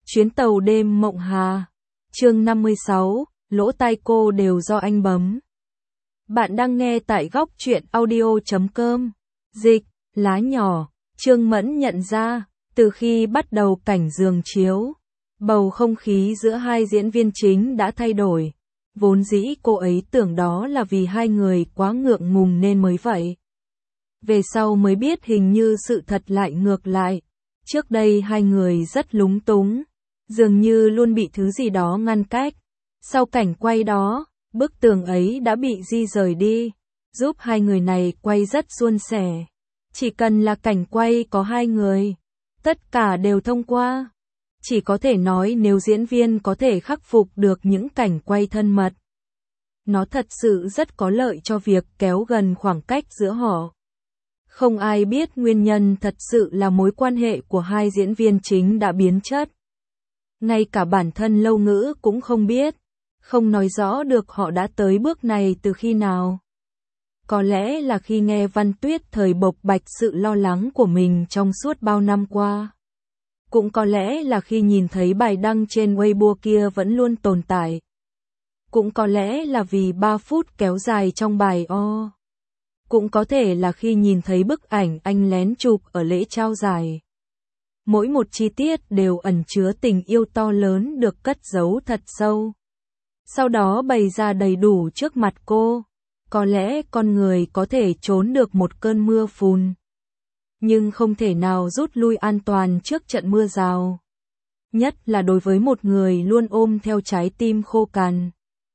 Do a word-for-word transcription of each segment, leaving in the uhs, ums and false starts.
Chuyến tàu đêm Mộng Hà. Chương năm mươi sáu, lỗ tai cô đều do anh bấm. Bạn đang nghe tại góc truyện audio chấm com. Dịch, lá nhỏ, Trương Mẫn nhận ra, từ khi bắt đầu cảnh giường chiếu, bầu không khí giữa hai diễn viên chính đã thay đổi. Vốn dĩ cô ấy tưởng đó là vì hai người quá ngượng ngùng nên mới vậy. Về sau mới biết hình như sự thật lại ngược lại. Trước đây hai người rất lúng túng, dường như luôn bị thứ gì đó ngăn cách. Sau cảnh quay đó, bức tường ấy đã bị di rời đi, giúp hai người này quay rất suôn sẻ. Chỉ cần là cảnh quay có hai người, tất cả đều thông qua. Chỉ có thể nói nếu diễn viên có thể khắc phục được những cảnh quay thân mật, nó thật sự rất có lợi cho việc kéo gần khoảng cách giữa họ. Không ai biết nguyên nhân thật sự là mối quan hệ của hai diễn viên chính đã biến chất. Ngay cả bản thân Lâu Ngữ cũng không biết, không nói rõ được họ đã tới bước này từ khi nào. Có lẽ là khi nghe Văn Tuyết thời bộc bạch sự lo lắng của mình trong suốt bao năm qua. Cũng có lẽ là khi nhìn thấy bài đăng trên Weibo kia vẫn luôn tồn tại. Cũng có lẽ là vì ba phút kéo dài trong bài o. Cũng có thể là khi nhìn thấy bức ảnh anh lén chụp ở lễ trao giải. Mỗi một chi tiết đều ẩn chứa tình yêu to lớn được cất giấu thật sâu. Sau đó bày ra đầy đủ trước mặt cô. Có lẽ con người có thể trốn được một cơn mưa phùn, nhưng không thể nào rút lui an toàn trước trận mưa rào. Nhất là đối với một người luôn ôm theo trái tim khô cằn.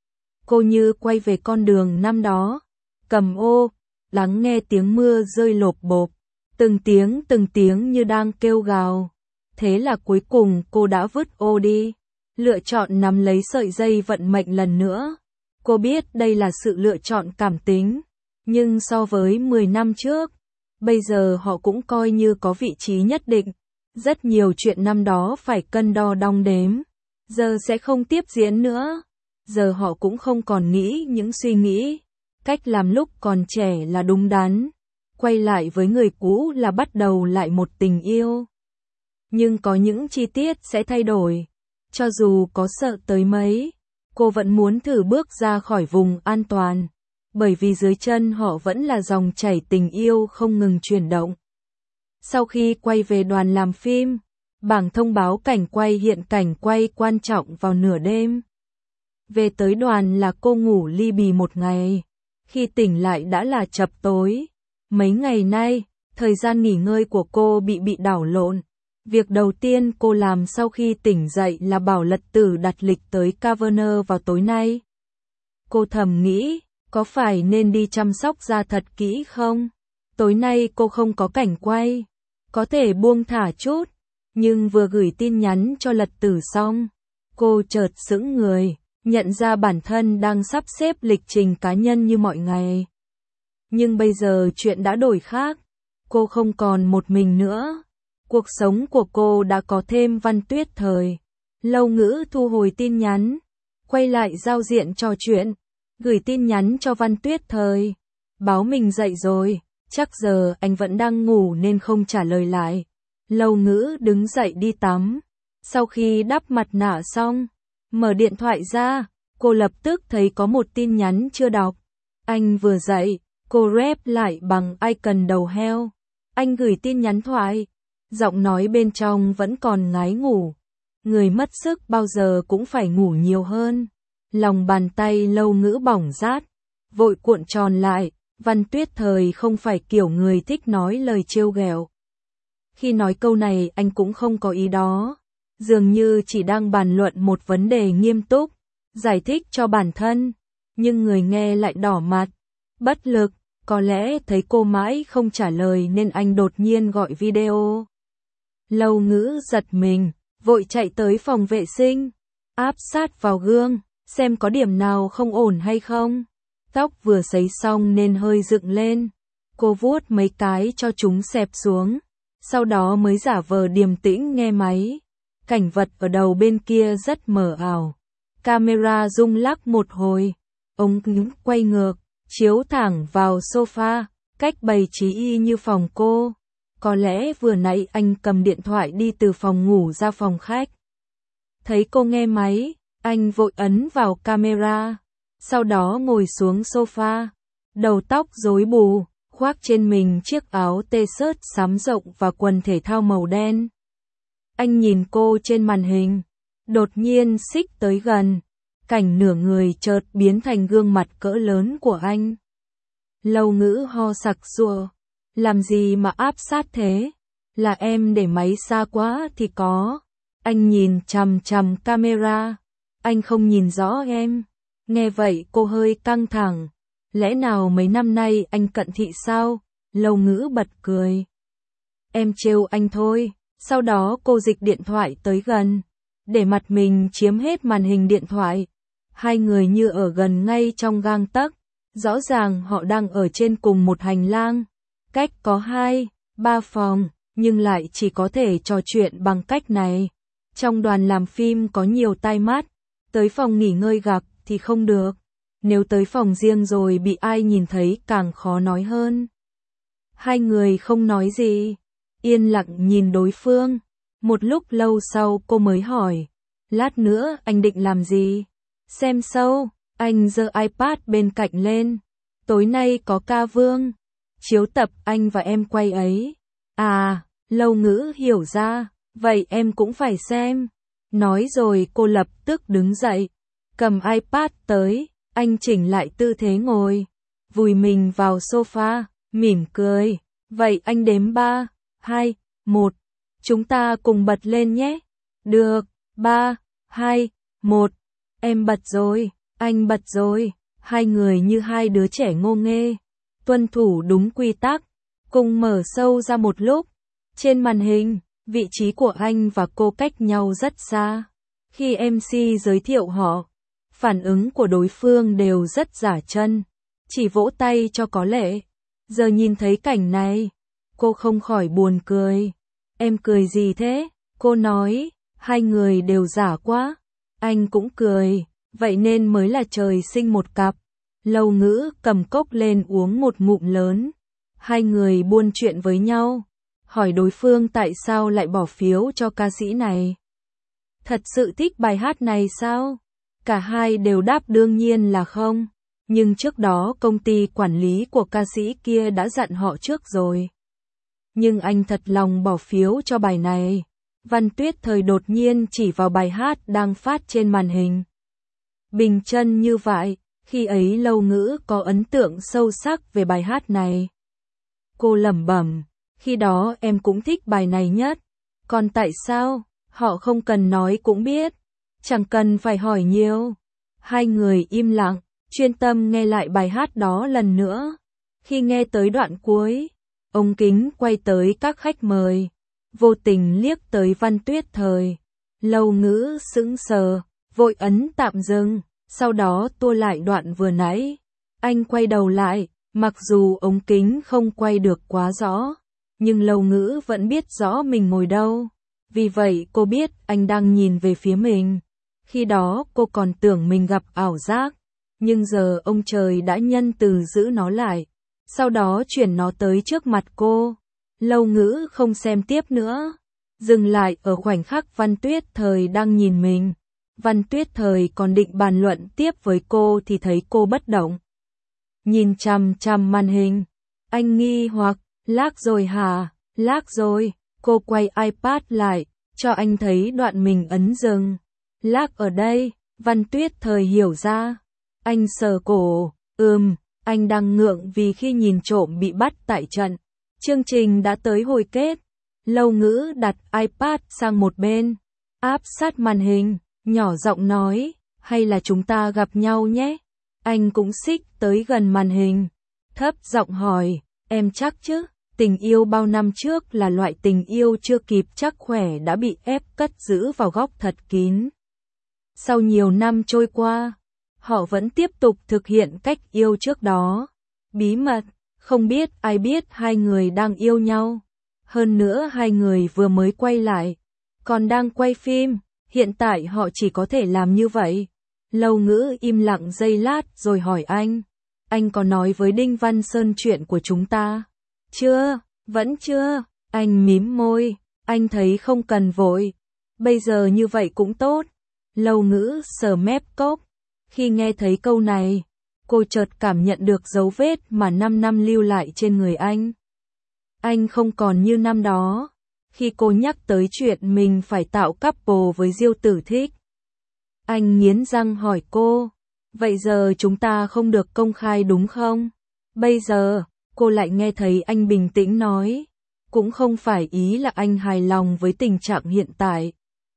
Cô như quay về con đường năm đó, cầm ô, lắng nghe tiếng mưa rơi lộp bộp, từng tiếng từng tiếng như đang kêu gào. Thế là cuối cùng cô đã vứt ô đi, lựa chọn nắm lấy sợi dây vận mệnh lần nữa. Cô biết đây là sự lựa chọn cảm tính, nhưng so với mười năm trước, bây giờ họ cũng coi như có vị trí nhất định. Rất nhiều chuyện năm đó phải cân đo đong đếm, giờ sẽ không tiếp diễn nữa. Giờ họ cũng không còn nghĩ những suy nghĩ, cách làm lúc còn trẻ là đúng đắn. Quay lại với người cũ là bắt đầu lại một tình yêu. Nhưng có những chi tiết sẽ thay đổi. Cho dù có sợ tới mấy, cô vẫn muốn thử bước ra khỏi vùng an toàn. Bởi vì dưới chân họ vẫn là dòng chảy tình yêu không ngừng chuyển động. Sau khi quay về đoàn làm phim, bảng thông báo cảnh quay hiện cảnh quay quan trọng vào nửa đêm. Về tới đoàn là cô ngủ li bì một ngày. Khi tỉnh lại đã là chập tối. Mấy ngày nay, thời gian nghỉ ngơi của cô bị bị đảo lộn. Việc đầu tiên cô làm sau khi tỉnh dậy là bảo Lật Tử đặt lịch tới Caverner vào tối nay. Cô thầm nghĩ, có phải nên đi chăm sóc da thật kỹ không? Tối nay cô không có cảnh quay, có thể buông thả chút. Nhưng vừa gửi tin nhắn cho Lật Tử xong, cô chợt sững người, nhận ra bản thân đang sắp xếp lịch trình cá nhân như mọi ngày. Nhưng bây giờ chuyện đã đổi khác, cô không còn một mình nữa. Cuộc sống của cô đã có thêm Văn Tuyết thời. Lâu Ngữ thu hồi tin nhắn, quay lại giao diện trò chuyện, gửi tin nhắn cho Văn Tuyết thời. Báo mình dậy rồi, chắc giờ anh vẫn đang ngủ nên không trả lời lại. Lâu Ngữ đứng dậy đi tắm. Sau khi đắp mặt nạ xong, mở điện thoại ra, cô lập tức thấy có một tin nhắn chưa đọc. Anh vừa dậy, cô rep lại bằng icon đầu heo. Anh gửi tin nhắn thoại. Giọng nói bên trong vẫn còn ngái ngủ. Người mất sức bao giờ cũng phải ngủ nhiều hơn. Lòng bàn tay Lâu Ngữ bỏng rát, vội cuộn tròn lại. Văn Tuyết thời không phải kiểu người thích nói lời trêu ghẹo. Khi nói câu này anh cũng không có ý đó. Dường như chỉ đang bàn luận một vấn đề nghiêm túc, giải thích cho bản thân. Nhưng người nghe lại đỏ mặt, bất lực. Có lẽ thấy cô mãi không trả lời nên anh đột nhiên gọi video. Lâu Ngữ giật mình, vội chạy tới phòng vệ sinh, áp sát vào gương, xem có điểm nào không ổn hay không. Tóc vừa sấy xong nên hơi dựng lên. Cô vuốt mấy cái cho chúng xẹp xuống, sau đó mới giả vờ điềm tĩnh nghe máy. Cảnh vật ở đầu bên kia rất mờ ảo. Camera rung lắc một hồi, ống kính quay ngược, chiếu thẳng vào sofa, cách bày trí y như phòng cô. Có lẽ vừa nãy anh cầm điện thoại đi từ phòng ngủ ra phòng khách. Thấy cô nghe máy, anh vội ấn vào camera, sau đó ngồi xuống sofa, đầu tóc rối bù, khoác trên mình chiếc áo t-shirt xám rộng và quần thể thao màu đen. Anh nhìn cô trên màn hình, đột nhiên xích tới gần, cảnh nửa người chợt biến thành gương mặt cỡ lớn của anh. Lâu Ngữ ho sặc sụa, làm gì mà áp sát thế? Là em để máy xa quá thì có. Anh nhìn chằm chằm camera, anh không nhìn rõ em. Nghe vậy cô hơi căng thẳng, lẽ nào mấy năm nay anh cận thị sao? Lâu Ngữ bật cười. Em trêu anh thôi. Sau đó cô dịch điện thoại tới gần, để mặt mình chiếm hết màn hình điện thoại. Hai người như ở gần ngay trong gang tấc, rõ ràng họ đang ở trên cùng một hành lang, cách có hai, ba phòng, nhưng lại chỉ có thể trò chuyện bằng cách này. Trong đoàn làm phim có nhiều tai mắt, tới phòng nghỉ ngơi gặp thì không được, nếu tới phòng riêng rồi bị ai nhìn thấy càng khó nói hơn. Hai người không nói gì, yên lặng nhìn đối phương. Một lúc lâu sau cô mới hỏi, lát nữa anh định làm gì? Xem show. Anh giơ iPad bên cạnh lên. Tối nay có ca Vương, chiếu tập anh và em quay ấy. À, Lâu Ngữ hiểu ra, vậy em cũng phải xem. Nói rồi cô lập tức đứng dậy, cầm iPad tới, anh chỉnh lại tư thế ngồi, vùi mình vào sofa, mỉm cười. Vậy anh đếm ba, hai, một, chúng ta cùng bật lên nhé. Được, ba, hai, một, em bật rồi, anh bật rồi. Hai người như hai đứa trẻ ngô nghê, tuân thủ đúng quy tắc, cùng mở show ra một lúc. Trên màn hình, vị trí của anh và cô cách nhau rất xa. Khi em xê giới thiệu họ, phản ứng của đối phương đều rất giả chân, chỉ vỗ tay cho có lệ. Giờ nhìn thấy cảnh này, cô không khỏi buồn cười. Em cười gì thế? Cô nói, hai người đều giả quá. Anh cũng cười, vậy nên mới là trời sinh một cặp. Lâu Ngữ cầm cốc lên uống một ngụm lớn. Hai người buôn chuyện với nhau, hỏi đối phương tại sao lại bỏ phiếu cho ca sĩ này. Thật sự thích bài hát này sao? Cả hai đều đáp đương nhiên là không. Nhưng trước đó công ty quản lý của ca sĩ kia đã dặn họ trước rồi. Nhưng anh thật lòng bỏ phiếu cho bài này. Văn Tuyết Thời đột nhiên chỉ vào bài hát đang phát trên màn hình. Bình chân như vậy, khi ấy Lâu Ngữ có ấn tượng sâu sắc về bài hát này. Cô lẩm bẩm, khi đó em cũng thích bài này nhất. Còn tại sao? Họ không cần nói cũng biết. Chẳng cần phải hỏi nhiều. Hai người im lặng, chuyên tâm nghe lại bài hát đó lần nữa. Khi nghe tới đoạn cuối, ống kính quay tới các khách mời, vô tình liếc tới Văn Tuyết Thời. Lâu Ngữ sững sờ, vội ấn tạm dừng, sau đó tua lại đoạn vừa nãy. Anh quay đầu lại, mặc dù ống kính không quay được quá rõ, nhưng Lâu Ngữ vẫn biết rõ mình ngồi đâu. Vì vậy cô biết anh đang nhìn về phía mình. Khi đó cô còn tưởng mình gặp ảo giác, nhưng giờ ông trời đã nhân từ giữ nó lại, sau đó chuyển nó tới trước mặt cô. Lâu Ngữ không xem tiếp nữa, dừng lại ở khoảnh khắc Văn Tuyết Thời đang nhìn mình. Văn Tuyết Thời còn định bàn luận tiếp với cô thì thấy cô bất động, nhìn chằm chằm màn hình. Anh nghi hoặc, lag rồi hả? Lag rồi. Cô quay iPad lại, cho anh thấy đoạn mình ấn dừng. Lag ở đây. Văn Tuyết Thời hiểu ra. Anh sờ cổ, ừm, anh đang ngượng vì khi nhìn trộm bị bắt tại trận. Chương trình đã tới hồi kết. Lâu Ngữ đặt iPad sang một bên, áp sát màn hình, nhỏ giọng nói, hay là chúng ta gặp nhau nhé. Anh cũng xích tới gần màn hình, thấp giọng hỏi, em chắc chứ? Tình yêu bao năm trước là loại tình yêu chưa kịp chắc khỏe đã bị ép cất giữ vào góc thật kín. Sau nhiều năm trôi qua, họ vẫn tiếp tục thực hiện cách yêu trước đó. Bí mật, không biết ai biết hai người đang yêu nhau. Hơn nữa hai người vừa mới quay lại, còn đang quay phim, hiện tại họ chỉ có thể làm như vậy. Lâu Ngữ im lặng giây lát rồi hỏi anh, anh có nói với Đinh Văn Sơn chuyện của chúng ta? Chưa, vẫn chưa. Anh mím môi, anh thấy không cần vội. Bây giờ như vậy cũng tốt. Lâu Ngữ sờ mép cốc. Khi nghe thấy câu này, cô chợt cảm nhận được dấu vết mà năm năm lưu lại trên người anh. Anh không còn như năm đó, khi cô nhắc tới chuyện mình phải tạo couple với Diêu Tử Thích. Anh nghiến răng hỏi cô, vậy giờ chúng ta không được công khai đúng không? Bây giờ, cô lại nghe thấy anh bình tĩnh nói, cũng không phải ý là anh hài lòng với tình trạng hiện tại,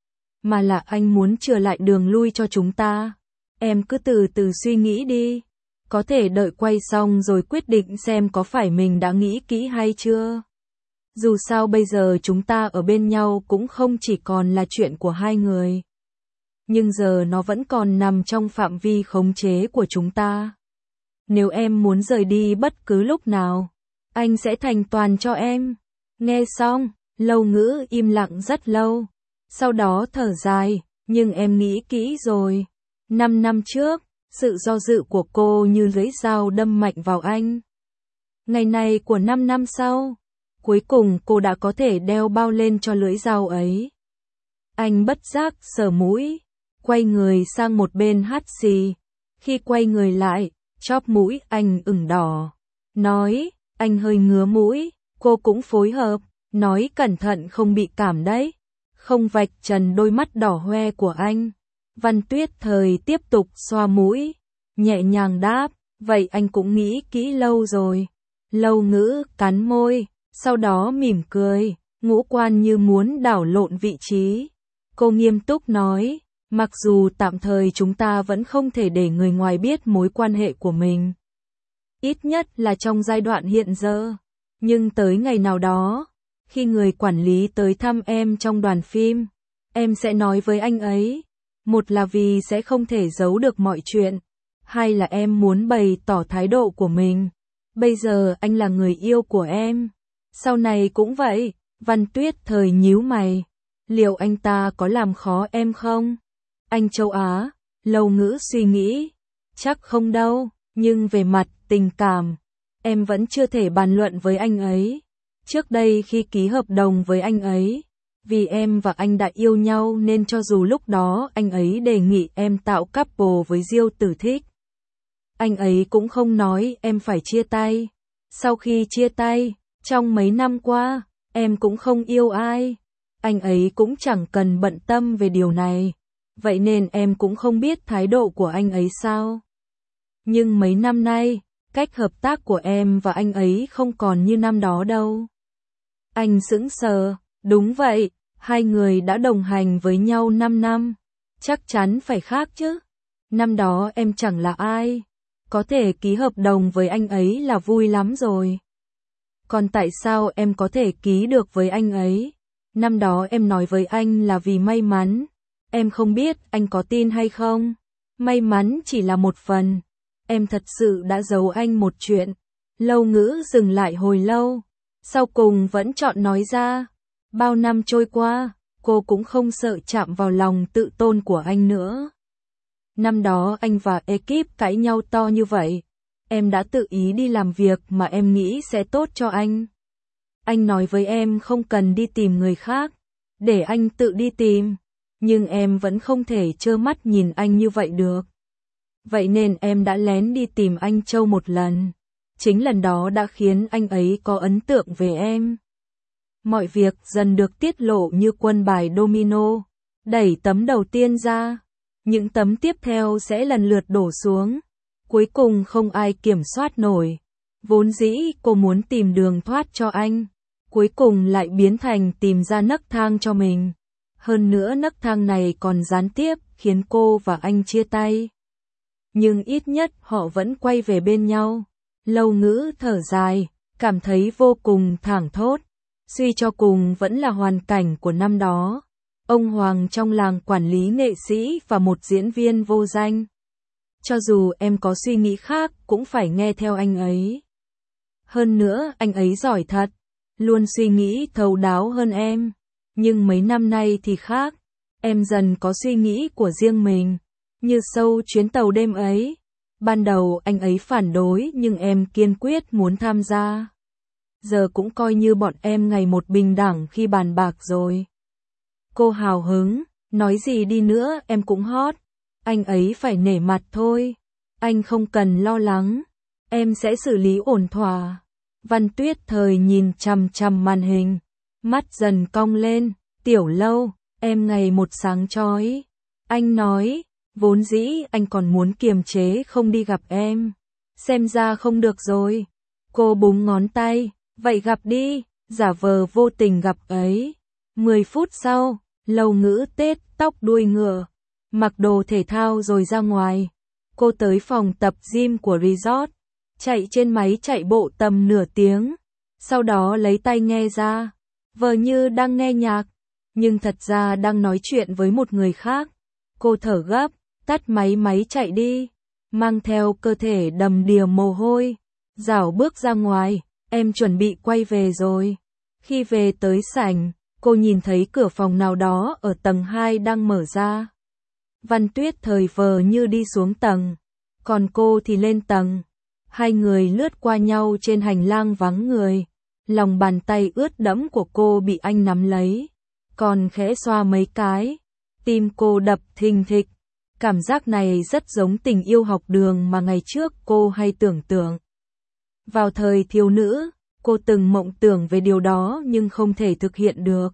mà là anh muốn chừa lại đường lui cho chúng ta. Em cứ từ từ suy nghĩ đi, có thể đợi quay xong rồi quyết định xem có phải mình đã nghĩ kỹ hay chưa. Dù sao bây giờ chúng ta ở bên nhau cũng không chỉ còn là chuyện của hai người. Nhưng giờ nó vẫn còn nằm trong phạm vi khống chế của chúng ta. Nếu em muốn rời đi bất cứ lúc nào, anh sẽ thành toàn cho em. Nghe xong, Lâu Ngữ im lặng rất lâu. Sau đó thở dài, nhưng em nghĩ kỹ rồi. Năm năm trước, sự do dự của cô như lưỡi dao đâm mạnh vào anh. Ngày này của năm năm sau, cuối cùng cô đã có thể đeo bao lên cho lưỡi dao ấy. Anh bất giác sờ mũi, quay người sang một bên hắt xì. Khi quay người lại, chóp mũi anh ửng đỏ. Nói, anh hơi ngứa mũi, cô cũng phối hợp, nói cẩn thận không bị cảm đấy. Không vạch trần đôi mắt đỏ hoe của anh. Văn Tuyết Thời tiếp tục xoa mũi, nhẹ nhàng đáp, vậy anh cũng nghĩ kỹ lâu rồi. Lâu Ngữ cắn môi, sau đó mỉm cười, ngũ quan như muốn đảo lộn vị trí. Cô nghiêm túc nói, mặc dù tạm thời chúng ta vẫn không thể để người ngoài biết mối quan hệ của mình. Ít nhất là trong giai đoạn hiện giờ. Nhưng tới ngày nào đó, khi người quản lý tới thăm em trong đoàn phim, em sẽ nói với anh ấy. Một là vì sẽ không thể giấu được mọi chuyện. Hai là em muốn bày tỏ thái độ của mình. Bây giờ anh là người yêu của em. Sau này cũng vậy. Văn Tuyết Thời nhíu mày. Liệu anh ta có làm khó em không? Anh châu Á, Lâu Ngữ suy nghĩ. Chắc không đâu, nhưng về mặt tình cảm, em vẫn chưa thể bàn luận với anh ấy. Trước đây khi ký hợp đồng với anh ấy, vì em và anh đã yêu nhau nên cho dù lúc đó anh ấy đề nghị em tạo couple với Diêu Tử Thích, anh ấy cũng không nói em phải chia tay. Sau khi chia tay, trong mấy năm qua, em cũng không yêu ai. Anh ấy cũng chẳng cần bận tâm về điều này. Vậy nên em cũng không biết thái độ của anh ấy sao. Nhưng mấy năm nay, cách hợp tác của em và anh ấy không còn như năm đó đâu. Anh sững sờ, đúng vậy, hai người đã đồng hành với nhau năm năm. Chắc chắn phải khác chứ. Năm đó em chẳng là ai. Có thể ký hợp đồng với anh ấy là vui lắm rồi. Còn tại sao em có thể ký được với anh ấy? Năm đó em nói với anh là vì may mắn. Em không biết anh có tin hay không. May mắn chỉ là một phần. Em thật sự đã giấu anh một chuyện. Lâu Ngữ dừng lại hồi lâu. Sau cùng vẫn chọn nói ra. Bao năm trôi qua, cô cũng không sợ chạm vào lòng tự tôn của anh nữa. Năm đó anh và ekip cãi nhau to như vậy. Em đã tự ý đi làm việc mà em nghĩ sẽ tốt cho anh. Anh nói với em không cần đi tìm người khác, để anh tự đi tìm. Nhưng em vẫn không thể trơ mắt nhìn anh như vậy được. Vậy nên em đã lén đi tìm anh Châu một lần. Chính lần đó đã khiến anh ấy có ấn tượng về em. Mọi việc dần được tiết lộ như quân bài domino. Đẩy tấm đầu tiên ra, những tấm tiếp theo sẽ lần lượt đổ xuống. Cuối cùng không ai kiểm soát nổi. Vốn dĩ cô muốn tìm đường thoát cho anh, cuối cùng lại biến thành tìm ra nấc thang cho mình. Hơn nữa nấc thang này còn gián tiếp khiến cô và anh chia tay. Nhưng ít nhất họ vẫn quay về bên nhau. Lâu Ngữ thở dài, cảm thấy vô cùng thảng thốt. Suy cho cùng vẫn là hoàn cảnh của năm đó. Ông Hoàng trong làng quản lý nghệ sĩ và một diễn viên vô danh. Cho dù em có suy nghĩ khác cũng phải nghe theo anh ấy. Hơn nữa anh ấy giỏi thật, luôn suy nghĩ thấu đáo hơn em. Nhưng mấy năm nay thì khác, em dần có suy nghĩ của riêng mình. Như sâu chuyến tàu đêm ấy. Ban đầu anh ấy phản đối nhưng em kiên quyết muốn tham gia. Giờ cũng coi như bọn em ngày một bình đẳng khi bàn bạc rồi. Cô hào hứng, nói gì đi nữa em cũng hot. Anh ấy phải nể mặt thôi. Anh không cần lo lắng. Em sẽ xử lý ổn thỏa. Văn Tuyết Thời nhìn chằm chằm màn hình. Mắt dần cong lên. Tiểu Lâu, em ngày một sáng chói. Anh nói, vốn dĩ anh còn muốn kiềm chế không đi gặp em. Xem ra không được rồi. Cô búng ngón tay. Vậy gặp đi, giả vờ vô tình gặp ấy. Mười phút sau, Lâu Ngữ tết tóc đuôi ngựa, mặc đồ thể thao rồi ra ngoài. Cô tới phòng tập gym của resort, chạy trên máy chạy bộ tầm nửa tiếng, sau đó lấy tai nghe ra, vờ như đang nghe nhạc, nhưng thật ra đang nói chuyện với một người khác. Cô thở gấp, tắt máy máy chạy đi, mang theo cơ thể đầm đìa mồ hôi, rảo bước ra ngoài, em chuẩn bị quay về rồi. Khi về tới sảnh, cô nhìn thấy cửa phòng nào đó ở tầng hai đang mở ra. Văn Tuyết Thời vờ như đi xuống tầng, còn cô thì lên tầng. Hai người lướt qua nhau trên hành lang vắng người. Lòng bàn tay ướt đẫm của cô bị anh nắm lấy, còn khẽ xoa mấy cái. Tim cô đập thình thịch. Cảm giác này rất giống tình yêu học đường mà ngày trước cô hay tưởng tượng. Vào thời thiếu nữ, cô từng mộng tưởng về điều đó nhưng không thể thực hiện được.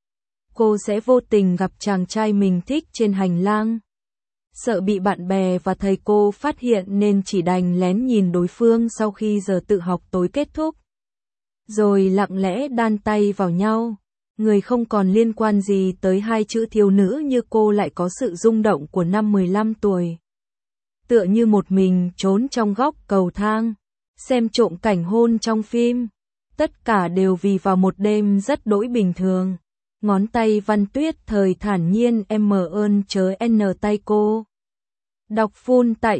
Cô sẽ vô tình gặp chàng trai mình thích trên hành lang. Sợ bị bạn bè và thầy cô phát hiện nên chỉ đành lén nhìn đối phương sau khi giờ tự học tối kết thúc. Rồi lặng lẽ đan tay vào nhau. Người không còn liên quan gì tới hai chữ thiếu nữ như cô lại có sự rung động của năm mười lăm tuổi. Tựa như một mình trốn trong góc cầu thang, xem trộm cảnh hôn trong phim. Tất cả đều vì vào một đêm rất đỗi bình thường. Ngón tay Văn Tuyết Thời thản nhiên em mờ ơn chớ n tay cô. Đọc full tại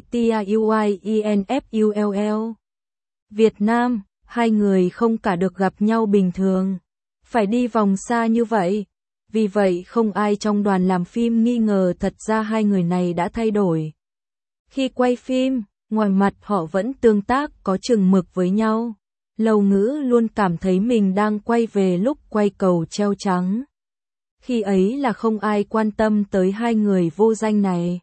TIUIENFULL. Việt Nam, hai người không cả được gặp nhau bình thường. Phải đi vòng xa như vậy. Vì vậy không ai trong đoàn làm phim nghi ngờ thật ra hai người này đã thay đổi. Khi quay phim, ngoài mặt họ vẫn tương tác có chừng mực với nhau. Lâu Ngữ luôn cảm thấy mình đang quay về lúc quay Cầu Treo Trắng. Khi ấy là không ai quan tâm tới hai người vô danh này.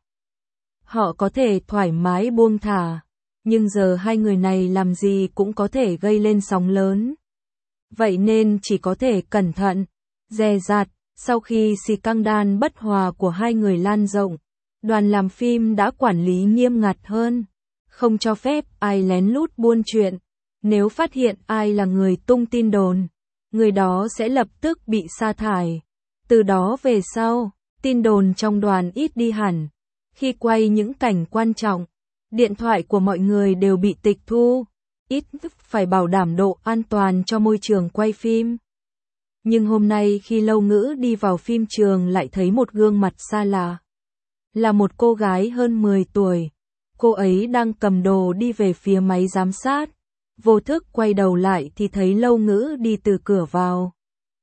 Họ có thể thoải mái buông thả, nhưng giờ hai người này làm gì cũng có thể gây lên sóng lớn. Vậy nên chỉ có thể cẩn thận, dè dặt. Sau khi scandal bất hòa của hai người lan rộng, đoàn làm phim đã quản lý nghiêm ngặt hơn, không cho phép ai lén lút buôn chuyện. Nếu phát hiện ai là người tung tin đồn, người đó sẽ lập tức bị sa thải. Từ đó về sau, tin đồn trong đoàn ít đi hẳn. Khi quay những cảnh quan trọng, điện thoại của mọi người đều bị tịch thu, ít phải bảo đảm độ an toàn cho môi trường quay phim. Nhưng hôm nay khi Lâu Ngữ đi vào phim trường lại thấy một gương mặt xa lạ. Là một cô gái hơn mười tuổi. Cô ấy đang cầm đồ đi về phía máy giám sát. Vô thức quay đầu lại thì thấy Lâu Ngữ đi từ cửa vào.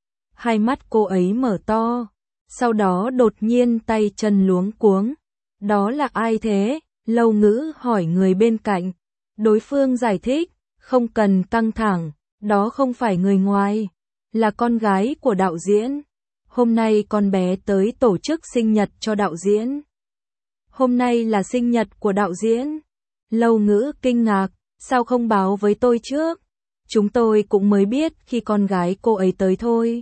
Hai mắt cô ấy mở to. Sau đó đột nhiên tay chân luống cuống. Đó là ai thế? Lâu Ngữ hỏi người bên cạnh. Đối phương giải thích, không cần căng thẳng, đó không phải người ngoài, là con gái của đạo diễn. Hôm nay con bé tới tổ chức sinh nhật cho đạo diễn. Hôm nay là sinh nhật của đạo diễn. Lâu Ngữ kinh ngạc, sao không báo với tôi trước? Chúng tôi cũng mới biết khi con gái cô ấy tới thôi.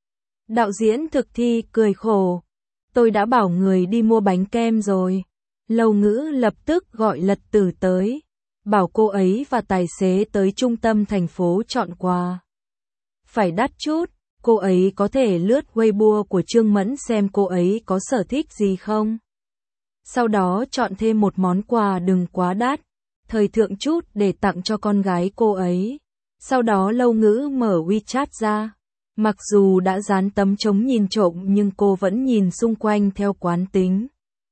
Đạo diễn thực thi cười khổ. Tôi đã bảo người đi mua bánh kem rồi. Lâu Ngữ lập tức gọi Lật Tử tới, bảo cô ấy và tài xế tới trung tâm thành phố chọn quà. Phải đắt chút, cô ấy có thể lướt Weibo của Trương Mẫn xem cô ấy có sở thích gì không. Sau đó chọn thêm một món quà đừng quá đắt, thời thượng chút để tặng cho con gái cô ấy. Sau đó Lâu Ngữ mở WeChat ra. Mặc dù đã dán tấm chống nhìn trộm nhưng cô vẫn nhìn xung quanh theo quán tính.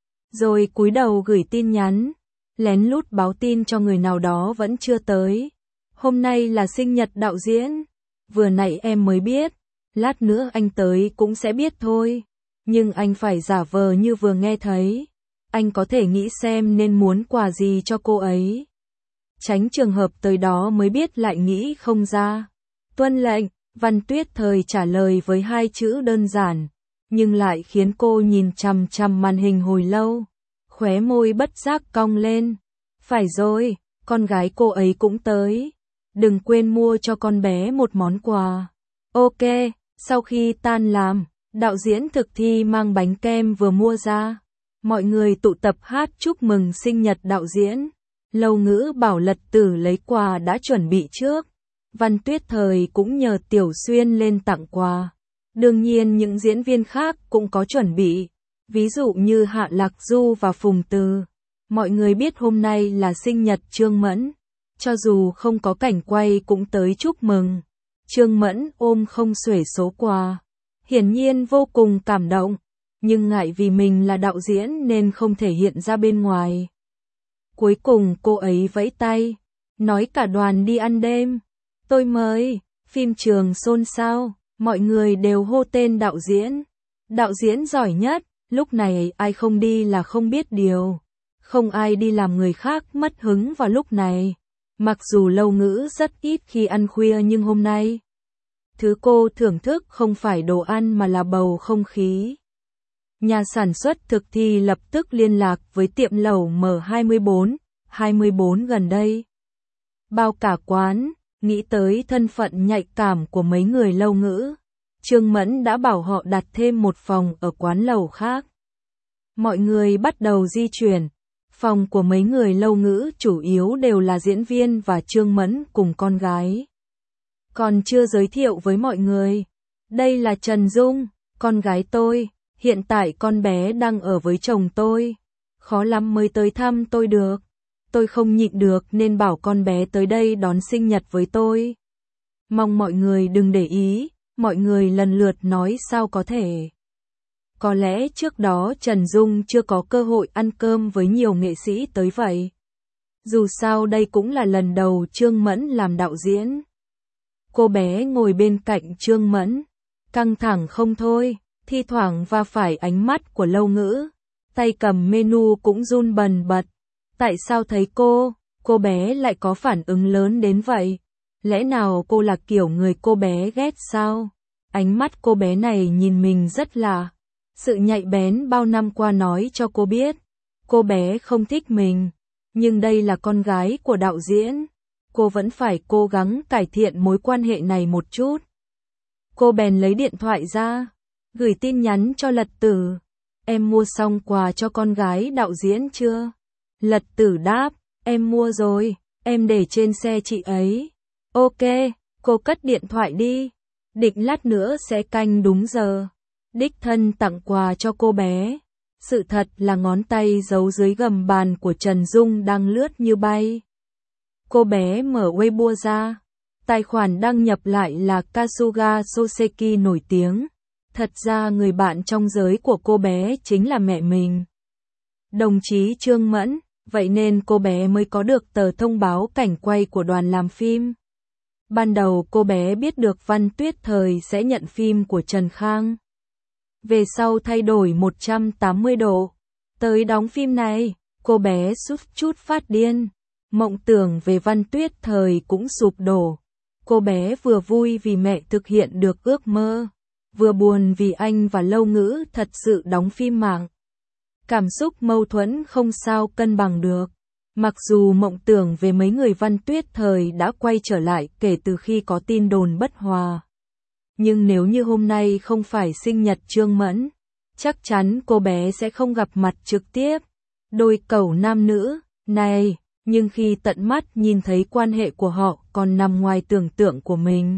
Rồi cúi đầu gửi tin nhắn, lén lút báo tin cho người nào đó vẫn chưa tới. Hôm nay là sinh nhật đạo diễn. Vừa nãy em mới biết, lát nữa anh tới cũng sẽ biết thôi. Nhưng anh phải giả vờ như vừa nghe thấy. Anh có thể nghĩ xem nên muốn quà gì cho cô ấy. Tránh trường hợp tới đó mới biết lại nghĩ không ra. Tuân lệnh, Văn Tuyết Thời trả lời với hai chữ đơn giản. nhưng lại khiến cô nhìn chằm chằm màn hình hồi lâu. Khóe môi bất giác cong lên. Phải rồi, con gái cô ấy cũng tới. Đừng quên mua cho con bé một món quà. Ok, sau khi tan làm, đạo diễn thực thi mang bánh kem vừa mua ra. Mọi người tụ tập hát chúc mừng sinh nhật đạo diễn. Lâu Ngữ bảo Lật Tử lấy quà đã chuẩn bị trước. Văn Tuyết Thời cũng nhờ Tiểu Xuyên lên tặng quà. Đương nhiên những diễn viên khác cũng có chuẩn bị. Ví dụ như Hạ Lạc Du và Phùng Từ. Mọi người biết hôm nay là sinh nhật Trương Mẫn. Cho dù không có cảnh quay cũng tới chúc mừng. Trương Mẫn ôm không xuể số quà. Hiển nhiên vô cùng cảm động. Nhưng ngại vì mình là đạo diễn nên không thể hiện ra bên ngoài. Cuối cùng cô ấy vẫy tay. Nói cả đoàn đi ăn đêm. Tôi mời. Phim trường xôn xao. Mọi người đều hô tên đạo diễn. Đạo diễn giỏi nhất. Lúc này ai không đi là không biết điều. Không ai đi làm người khác mất hứng vào lúc này. Mặc dù Lâu Ngữ rất ít khi ăn khuya nhưng hôm nay, thứ cô thưởng thức không phải đồ ăn mà là bầu không khí. Nhà sản xuất thực thi lập tức liên lạc với tiệm lẩu M hai mươi bốn, hai mươi bốn gần đây. Bao cả quán, nghĩ tới thân phận nhạy cảm của mấy người Lâu Ngữ. Trương Mẫn đã bảo họ đặt thêm một phòng ở quán lẩu khác. Mọi người bắt đầu di chuyển. Phòng của mấy người Lâu Ngữ chủ yếu đều là diễn viên và Trương Mẫn cùng con gái. Còn chưa giới thiệu với mọi người. Đây là Trần Dung, con gái tôi. Hiện tại con bé đang ở với chồng tôi. Khó lắm mới tới thăm tôi được. Tôi không nhịn được nên bảo con bé tới đây đón sinh nhật với tôi. Mong mọi người đừng để ý. Mọi người lần lượt nói sao có thể. Có lẽ trước đó Trần Dung chưa có cơ hội ăn cơm với nhiều nghệ sĩ tới vậy. Dù sao đây cũng là lần đầu Trương Mẫn làm đạo diễn. Cô bé ngồi bên cạnh Trương Mẫn, căng thẳng không thôi, thi thoảng va phải ánh mắt của Lâu Ngữ. Tay cầm menu cũng run bần bật. Tại sao thấy cô, cô bé lại có phản ứng lớn đến vậy? Lẽ nào cô là kiểu người cô bé ghét sao? Ánh mắt cô bé này nhìn mình rất lạ. Sự nhạy bén bao năm qua nói cho cô biết, cô bé không thích mình, nhưng đây là con gái của đạo diễn, cô vẫn phải cố gắng cải thiện mối quan hệ này một chút. Cô bèn lấy điện thoại ra, gửi tin nhắn cho Lật Tử, em mua xong quà cho con gái đạo diễn chưa? Lật Tử đáp, em mua rồi, em để trên xe chị ấy. Ok, cô cất điện thoại đi, định lát nữa sẽ canh đúng giờ. Đích thân tặng quà cho cô bé. Sự thật là ngón tay giấu dưới gầm bàn của Trần Dung đang lướt như bay. Cô bé mở Weibo ra. Tài khoản đăng nhập lại là Kasuga Soseki nổi tiếng. Thật ra người bạn trong giới của cô bé chính là mẹ mình. Đồng chí Trương Mẫn, vậy nên cô bé mới có được tờ thông báo cảnh quay của đoàn làm phim. Ban đầu cô bé biết được Văn Tuyết Thời sẽ nhận phim của Trần Khang. Về sau thay đổi một trăm tám mươi độ. Tới đóng phim này, cô bé chút chút phát điên. Mộng tưởng về Văn Tuyết Thời cũng sụp đổ. Cô bé vừa vui vì mẹ thực hiện được ước mơ, vừa buồn vì anh và Lâu Ngữ thật sự đóng phim mạng. Cảm xúc mâu thuẫn không sao cân bằng được. Mặc dù mộng tưởng về mấy người Văn Tuyết Thời đã quay trở lại kể từ khi có tin đồn bất hòa. Nhưng nếu như hôm nay không phải sinh nhật Trương Mẫn, chắc chắn cô bé sẽ không gặp mặt trực tiếp. Đôi cẩu nam nữ, này, nhưng khi tận mắt nhìn thấy quan hệ của họ còn nằm ngoài tưởng tượng của mình.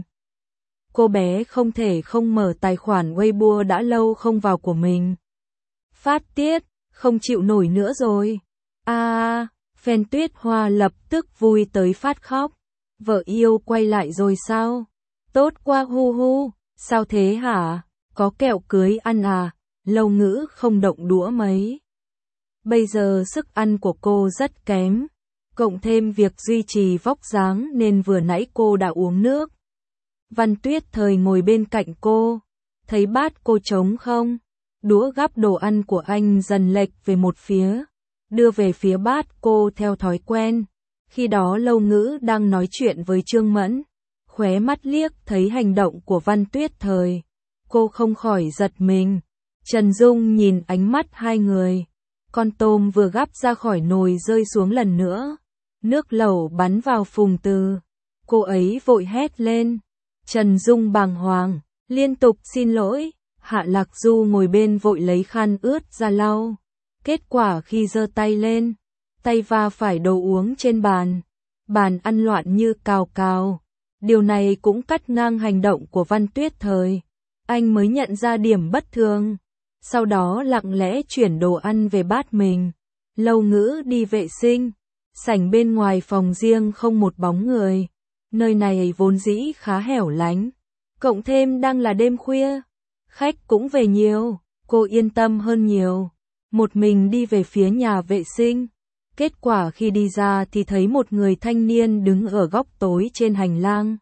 Cô bé không thể không mở tài khoản Weibo đã lâu không vào của mình. Phát tiết, không chịu nổi nữa rồi. À, fan Tuyết Hoa lập tức vui tới phát khóc. Vợ yêu quay lại rồi sao? Tốt quá hu hu, sao thế hả? Có kẹo cưới ăn à? Lâu Ngữ không động đũa mấy. Bây giờ sức ăn của cô rất kém, cộng thêm việc duy trì vóc dáng nên vừa nãy cô đã uống nước. Văn Tuyết Thời ngồi bên cạnh cô, thấy bát cô trống không? Đũa gắp đồ ăn của anh dần lệch về một phía, đưa về phía bát cô theo thói quen. Khi đó Lâu Ngữ đang nói chuyện với Trương Mẫn, khóe mắt liếc thấy hành động của Văn Tuyết Thời. Cô không khỏi giật mình, Trần Dung nhìn ánh mắt hai người. Con tôm vừa gắp ra khỏi nồi rơi xuống lần nữa. Nước lẩu bắn vào Phùng Từ. Cô ấy vội hét lên. Trần Dung bàng hoàng, liên tục xin lỗi. Hạ Lạc Du ngồi bên vội lấy khăn ướt ra lau. Kết quả khi giơ tay lên, tay va phải đồ uống trên bàn. Bàn ăn loạn như cào cào. Điều này cũng cắt ngang hành động của Văn Tuyết Thời. Anh mới nhận ra điểm bất thường. Sau đó lặng lẽ chuyển đồ ăn về bát mình. Lâu Ngữ đi vệ sinh. Sảnh bên ngoài phòng riêng không một bóng người. Nơi này vốn dĩ khá hẻo lánh. Cộng thêm đang là đêm khuya. Khách cũng về nhiều. Cô yên tâm hơn nhiều. Một mình đi về phía nhà vệ sinh. Kết quả khi đi ra thì thấy một người thanh niên đứng ở góc tối trên hành lang.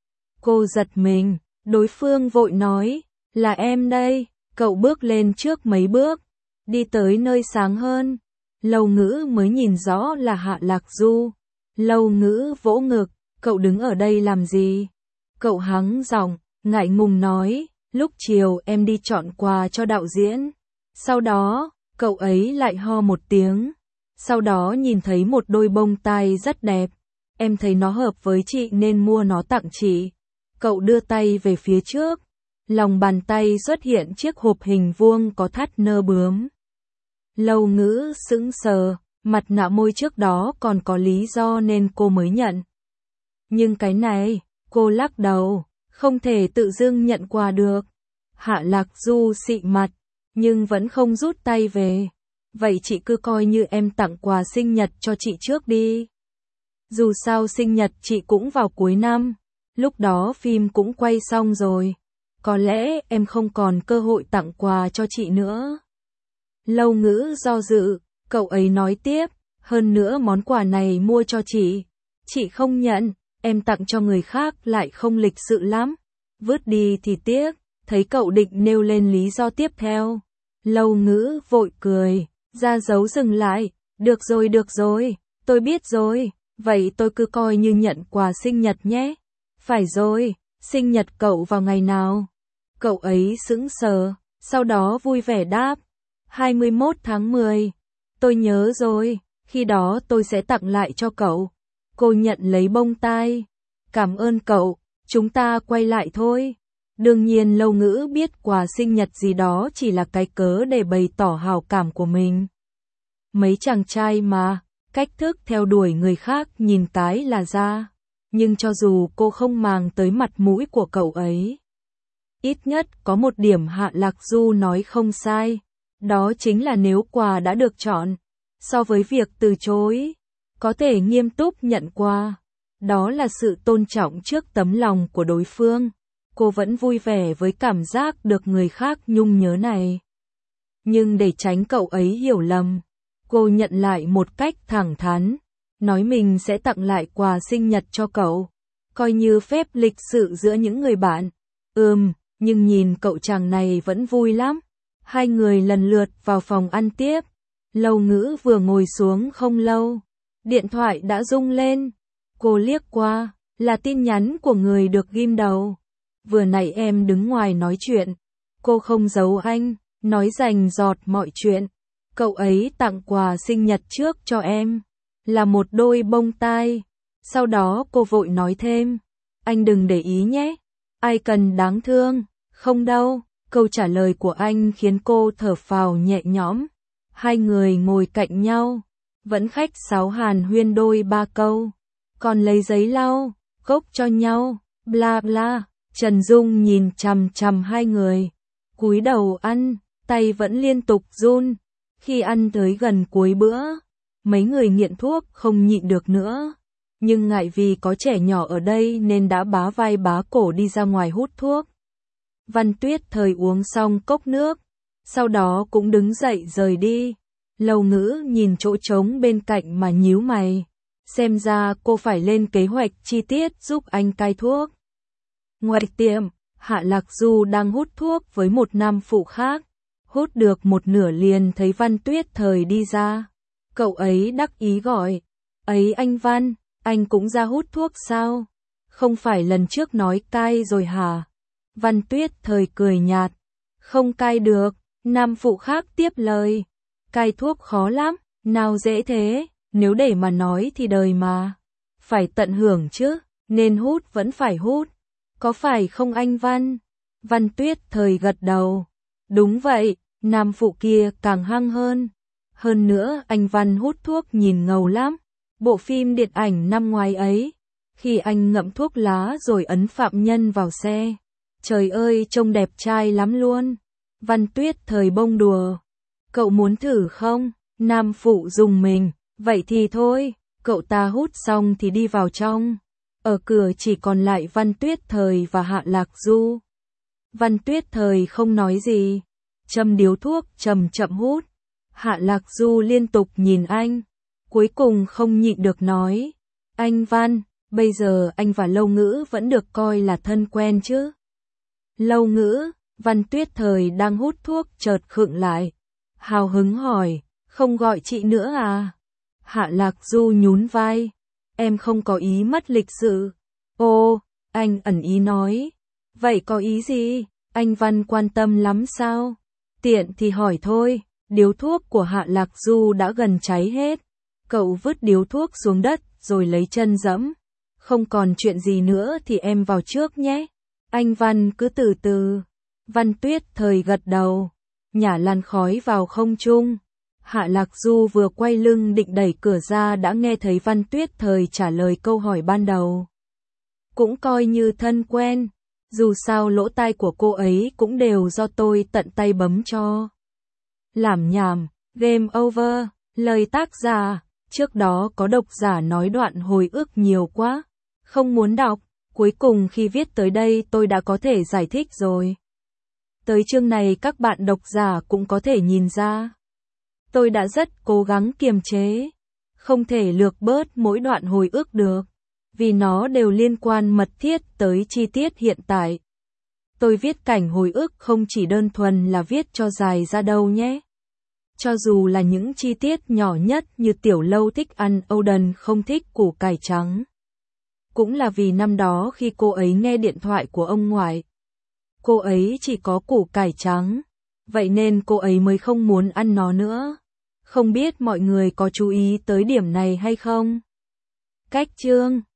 Cô giật mình. Đối phương vội nói. Là em đây. Cậu bước lên trước mấy bước. Đi tới nơi sáng hơn. Lâu Ngữ mới nhìn rõ là Hạ Lạc Du. Lâu Ngữ vỗ ngực. Cậu đứng ở đây làm gì? Cậu hắng giọng, ngại ngùng nói. Lúc chiều em đi chọn quà cho đạo diễn. Sau đó, cậu ấy lại ho một tiếng. Sau đó nhìn thấy một đôi bông tai rất đẹp. Em thấy nó hợp với chị nên mua nó tặng chị. Cậu đưa tay về phía trước. Lòng bàn tay xuất hiện chiếc hộp hình vuông có thắt nơ bướm. Lâu Ngữ sững sờ, mặt nạ môi trước đó còn có lý do nên cô mới nhận. Nhưng cái này, cô lắc đầu, không thể tự dưng nhận quà được. Hạ Lạc Du xị mặt, nhưng vẫn không rút tay về. Vậy chị cứ coi như em tặng quà sinh nhật cho chị trước đi. Dù sao sinh nhật chị cũng vào cuối năm, lúc đó phim cũng quay xong rồi. Có lẽ em không còn cơ hội tặng quà cho chị nữa. Lâu Ngữ do dự, cậu ấy nói tiếp, hơn nữa món quà này mua cho chị. Chị không nhận, em tặng cho người khác lại không lịch sự lắm. Vứt đi thì tiếc, thấy cậu định nêu lên lý do tiếp theo. Lâu Ngữ vội cười, ra dấu dừng lại, được rồi được rồi, tôi biết rồi, vậy tôi cứ coi như nhận quà sinh nhật nhé. Phải rồi, sinh nhật cậu vào ngày nào? Cậu ấy sững sờ, sau đó vui vẻ đáp. hai mươi mốt tháng mười. Tôi nhớ rồi, khi đó tôi sẽ tặng lại cho cậu. Cô nhận lấy bông tai. Cảm ơn cậu, chúng ta quay lại thôi. Đương nhiên Lâu Ngữ biết quà sinh nhật gì đó chỉ là cái cớ để bày tỏ hào cảm của mình. Mấy chàng trai mà, cách thức theo đuổi người khác nhìn cái là ra. Nhưng cho dù cô không màng tới mặt mũi của cậu ấy. Ít nhất có một điểm Hạ Lạc Du nói không sai. Đó chính là nếu quà đã được chọn, so với việc từ chối, có thể nghiêm túc nhận quà. Đó là sự tôn trọng trước tấm lòng của đối phương. Cô vẫn vui vẻ với cảm giác được người khác nhung nhớ này. Nhưng để tránh cậu ấy hiểu lầm, cô nhận lại một cách thẳng thắn, nói mình sẽ tặng lại quà sinh nhật cho cậu, coi như phép lịch sự giữa những người bạn. Ừm, nhưng nhìn cậu chàng này vẫn vui lắm. Hai người lần lượt vào phòng ăn tiếp. Lâu Ngữ vừa ngồi xuống không lâu, điện thoại đã rung lên. Cô liếc qua, là tin nhắn của người được ghim đầu. Vừa nãy em đứng ngoài nói chuyện, cô không giấu anh, nói rành rọt mọi chuyện. Cậu ấy tặng quà sinh nhật trước cho em, là một đôi bông tai. Sau đó cô vội nói thêm, anh đừng để ý nhé, ai cần đáng thương, không đâu. Câu trả lời của anh khiến cô thở phào nhẹ nhõm. Hai người ngồi cạnh nhau, vẫn khách sáo hàn huyên đôi ba câu, còn lấy giấy lau, gốc cho nhau, bla bla. Trần Dung nhìn chằm chằm hai người, cúi đầu ăn, tay vẫn liên tục run. Khi ăn tới gần cuối bữa, mấy người nghiện thuốc không nhịn được nữa, nhưng ngại vì có trẻ nhỏ ở đây nên đã bá vai bá cổ đi ra ngoài hút thuốc. Văn Tuyết Thời uống xong cốc nước, sau đó cũng đứng dậy rời đi. Lâu Ngữ nhìn chỗ trống bên cạnh mà nhíu mày, xem ra cô phải lên kế hoạch chi tiết giúp anh cai thuốc. Ngoài tiệm, Hạ Lạc Du đang hút thuốc với một nam phụ khác, hút được một nửa liền thấy Văn Tuyết Thời đi ra. Cậu ấy đắc ý gọi, ấy anh Văn, anh cũng ra hút thuốc sao? Không phải lần trước nói cai rồi hả? Văn Tuyết Thời cười nhạt, không cai được, Nam phụ khác tiếp lời. Cai thuốc khó lắm, nào dễ thế, nếu để mà nói thì đời mà. Phải tận hưởng chứ, nên hút vẫn phải hút. Có phải không anh Văn? Văn Tuyết Thời gật đầu. Đúng vậy, nam phụ kia càng hăng hơn. Hơn nữa anh Văn hút thuốc nhìn ngầu lắm. Bộ phim điện ảnh năm ngoái ấy, khi anh ngậm thuốc lá rồi ấn phạm nhân vào xe. Trời ơi trông đẹp trai lắm luôn. Văn Tuyết Thời bông đùa. Cậu muốn thử không? Nam phụ dùng mình. Vậy thì thôi, cậu ta hút xong thì đi vào trong. Ở cửa chỉ còn lại Văn Tuyết Thời và Hạ Lạc Du. Văn Tuyết Thời không nói gì, châm điếu thuốc chậm chậm hút. Hạ Lạc Du liên tục nhìn anh, cuối cùng không nhịn được nói. Anh Văn, bây giờ anh và Lâu Ngữ vẫn được coi là thân quen chứ? Lâu Ngữ, Văn Tuyết Thời đang hút thuốc chợt khựng lại. Hào hứng hỏi, không gọi chị nữa à? Hạ Lạc Du nhún vai. Em không có ý mất lịch sự. Ô, anh ẩn ý nói. Vậy có ý gì? Anh Văn quan tâm lắm sao? Tiện thì hỏi thôi. Điếu thuốc của Hạ Lạc Du đã gần cháy hết. Cậu vứt điếu thuốc xuống đất rồi lấy chân giẫm. Không còn chuyện gì nữa thì em vào trước nhé. Anh Văn cứ từ từ. Văn Tuyết Thời gật đầu. Nhả làn khói vào không trung. Hạ Lạc Du vừa quay lưng định đẩy cửa ra đã nghe thấy Văn Tuyết Thời trả lời câu hỏi ban đầu. Cũng coi như thân quen. Dù sao lỗ tai của cô ấy cũng đều do tôi tận tay bấm cho. Làm nhảm, game over, lời tác giả. Trước đó có độc giả nói đoạn hồi ức nhiều quá. Không muốn đọc. Cuối cùng khi viết tới đây tôi đã có thể giải thích rồi. Tới chương này các bạn độc giả cũng có thể nhìn ra. Tôi đã rất cố gắng kiềm chế. Không thể lược bớt mỗi đoạn hồi ức được. Vì nó đều liên quan mật thiết tới chi tiết hiện tại. Tôi viết cảnh hồi ức không chỉ đơn thuần là viết cho dài ra đâu nhé. Cho dù là những chi tiết nhỏ nhất như Tiểu Lâu thích ăn Oden không thích củ cải trắng. Cũng là vì năm đó khi cô ấy nghe điện thoại của ông ngoại. Cô ấy chỉ có củ cải trắng. Vậy nên cô ấy mới không muốn ăn nó nữa. Không biết mọi người có chú ý tới điểm này hay không? Cách chương